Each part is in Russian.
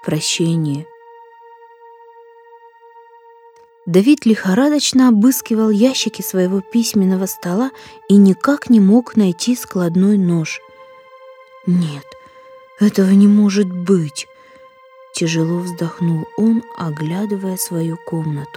прощение. Давид лихорадочно обыскивал ящики своего письменного стола и никак не мог найти складной нож. «Нет, этого не может быть!» Тяжело вздохнул он, оглядывая свою комнату.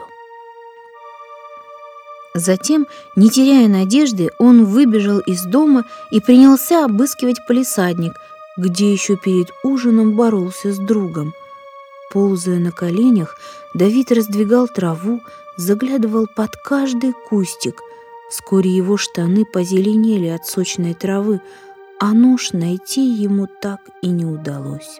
Затем, не теряя надежды, он выбежал из дома и принялся обыскивать палисадник, где еще перед ужином боролся с другом. Ползая на коленях, Давид раздвигал траву, заглядывал под каждый кустик. Вскоре его штаны позеленели от сочной травы, а нож найти ему так и не удалось.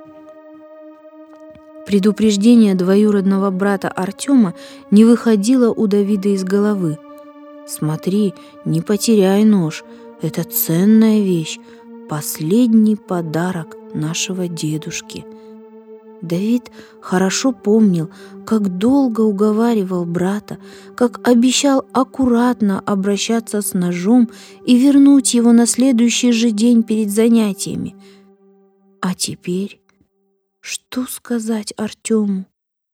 Предупреждение двоюродного брата Артема не выходило у Давида из головы. «Смотри, не потеряй нож, это ценная вещь, последний подарок нашего дедушки». Давид хорошо помнил, как долго уговаривал брата, как обещал аккуратно обращаться с ножом и вернуть его на следующий же день перед занятиями. А теперь что сказать Артему?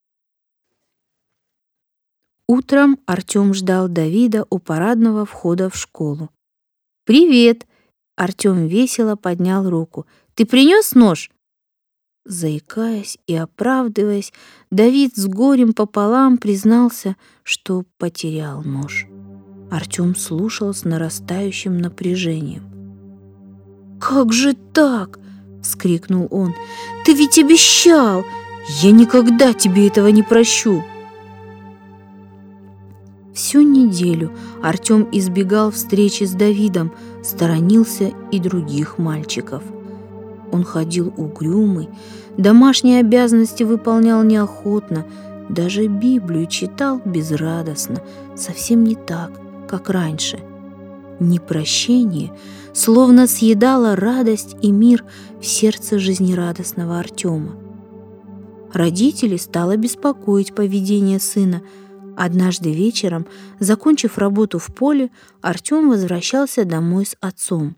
Утром Артем ждал Давида у парадного входа в школу. «Привет!» Артем весело поднял руку. «Ты принес нож?» Заикаясь и оправдываясь, Давид с горем пополам признался, что потерял нож. Артем слушал с нарастающим напряжением. «Как же так?» — вскрикнул он. «Ты ведь обещал! Я никогда тебе этого не прощу!» Всю неделю Артем избегал встречи с Давидом, сторонился и других мальчиков. Он ходил угрюмый, домашние обязанности выполнял неохотно, даже Библию читал безрадостно, совсем не так, как раньше. Непрощение словно съедало радость и мир в сердце жизнерадостного Артема. Родителей стало беспокоить поведение сына. Однажды вечером, закончив работу в поле, Артем возвращался домой с отцом.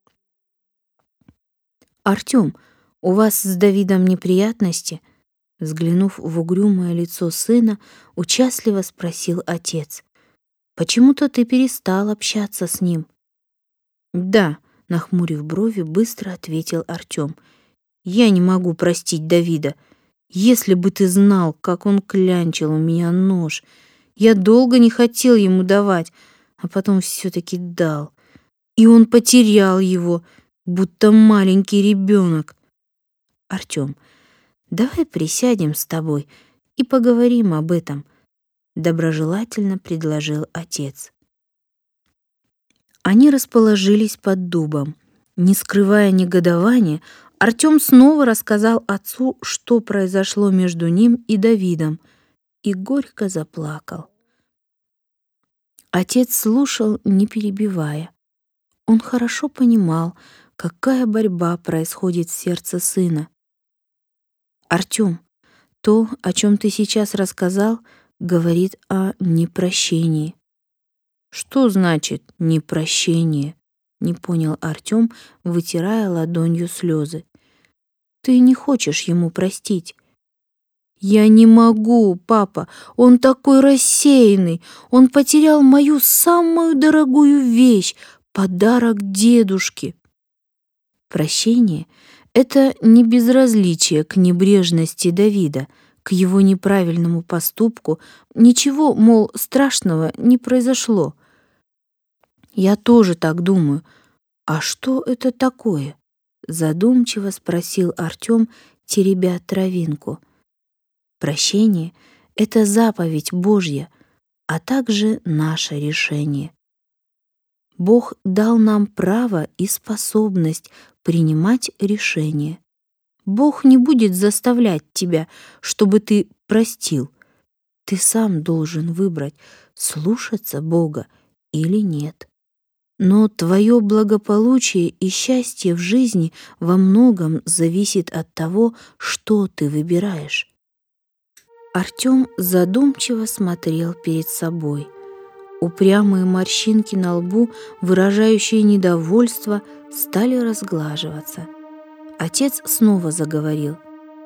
«Артем, у вас с Давидом неприятности?» Взглянув в угрюмое лицо сына, участливо спросил отец. «Почему-то ты перестал общаться с ним». «Да», — нахмурив брови, быстро ответил Артем. «Я не могу простить Давида. Если бы ты знал, как он клянчил у меня нож. Я долго не хотел ему давать, а потом все-таки дал. И он потерял его, будто маленький ребенок. Артем, давай присядем с тобой и поговорим об этом», — доброжелательно предложил отец. Они расположились под дубом. Не скрывая негодования, Артем снова рассказал отцу, что произошло между ним и Давидом, и горько заплакал. Отец слушал, не перебивая. Он хорошо понимал, какая борьба происходит в сердце сына. «Артем, то, о чем ты сейчас рассказал, говорит о непрощении». «Что значит непрощение?» — не понял Артем, вытирая ладонью слезы. «Ты не хочешь ему простить». «Я не могу, папа, он такой рассеянный, он потерял мою самую дорогую вещь, подарок дедушке». Прощение — это не безразличие к небрежности Давида, к его неправильному поступку, ничего, мол, страшного не произошло. «Я тоже так думаю. А что это такое?» — задумчиво спросил Артем, теребя травинку. «Прощение — это заповедь Божья, а также наше решение. Бог дал нам право и способность принимать решения. Бог не будет заставлять тебя, чтобы ты простил. Ты сам должен выбрать, слушаться Бога или нет. Но твое благополучие и счастье в жизни во многом зависит от того, что ты выбираешь». Артем задумчиво смотрел перед собой. Упрямые морщинки на лбу, выражающие недовольство, стали разглаживаться. Отец снова заговорил.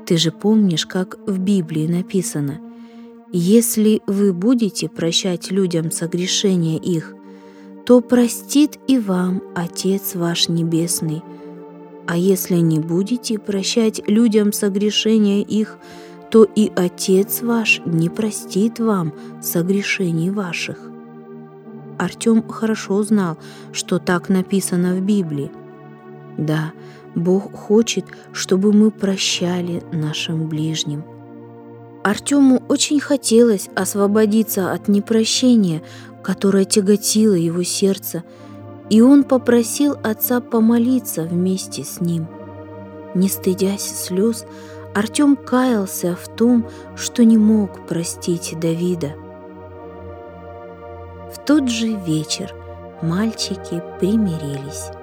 Ты же помнишь, как в Библии написано: «Если вы будете прощать людям согрешения их, то простит и вам Отец ваш Небесный. А если не будете прощать людям согрешения их, то и Отец ваш не простит вам согрешений ваших». Артем хорошо знал, что так написано в Библии. Да, Бог хочет, чтобы мы прощали нашим ближним. Артему очень хотелось освободиться от непрощения, которое тяготило его сердце, и он попросил отца помолиться вместе с ним. Не стыдясь слез, Артем каялся в том, что не мог простить Давида. В тот же вечер мальчики примирились.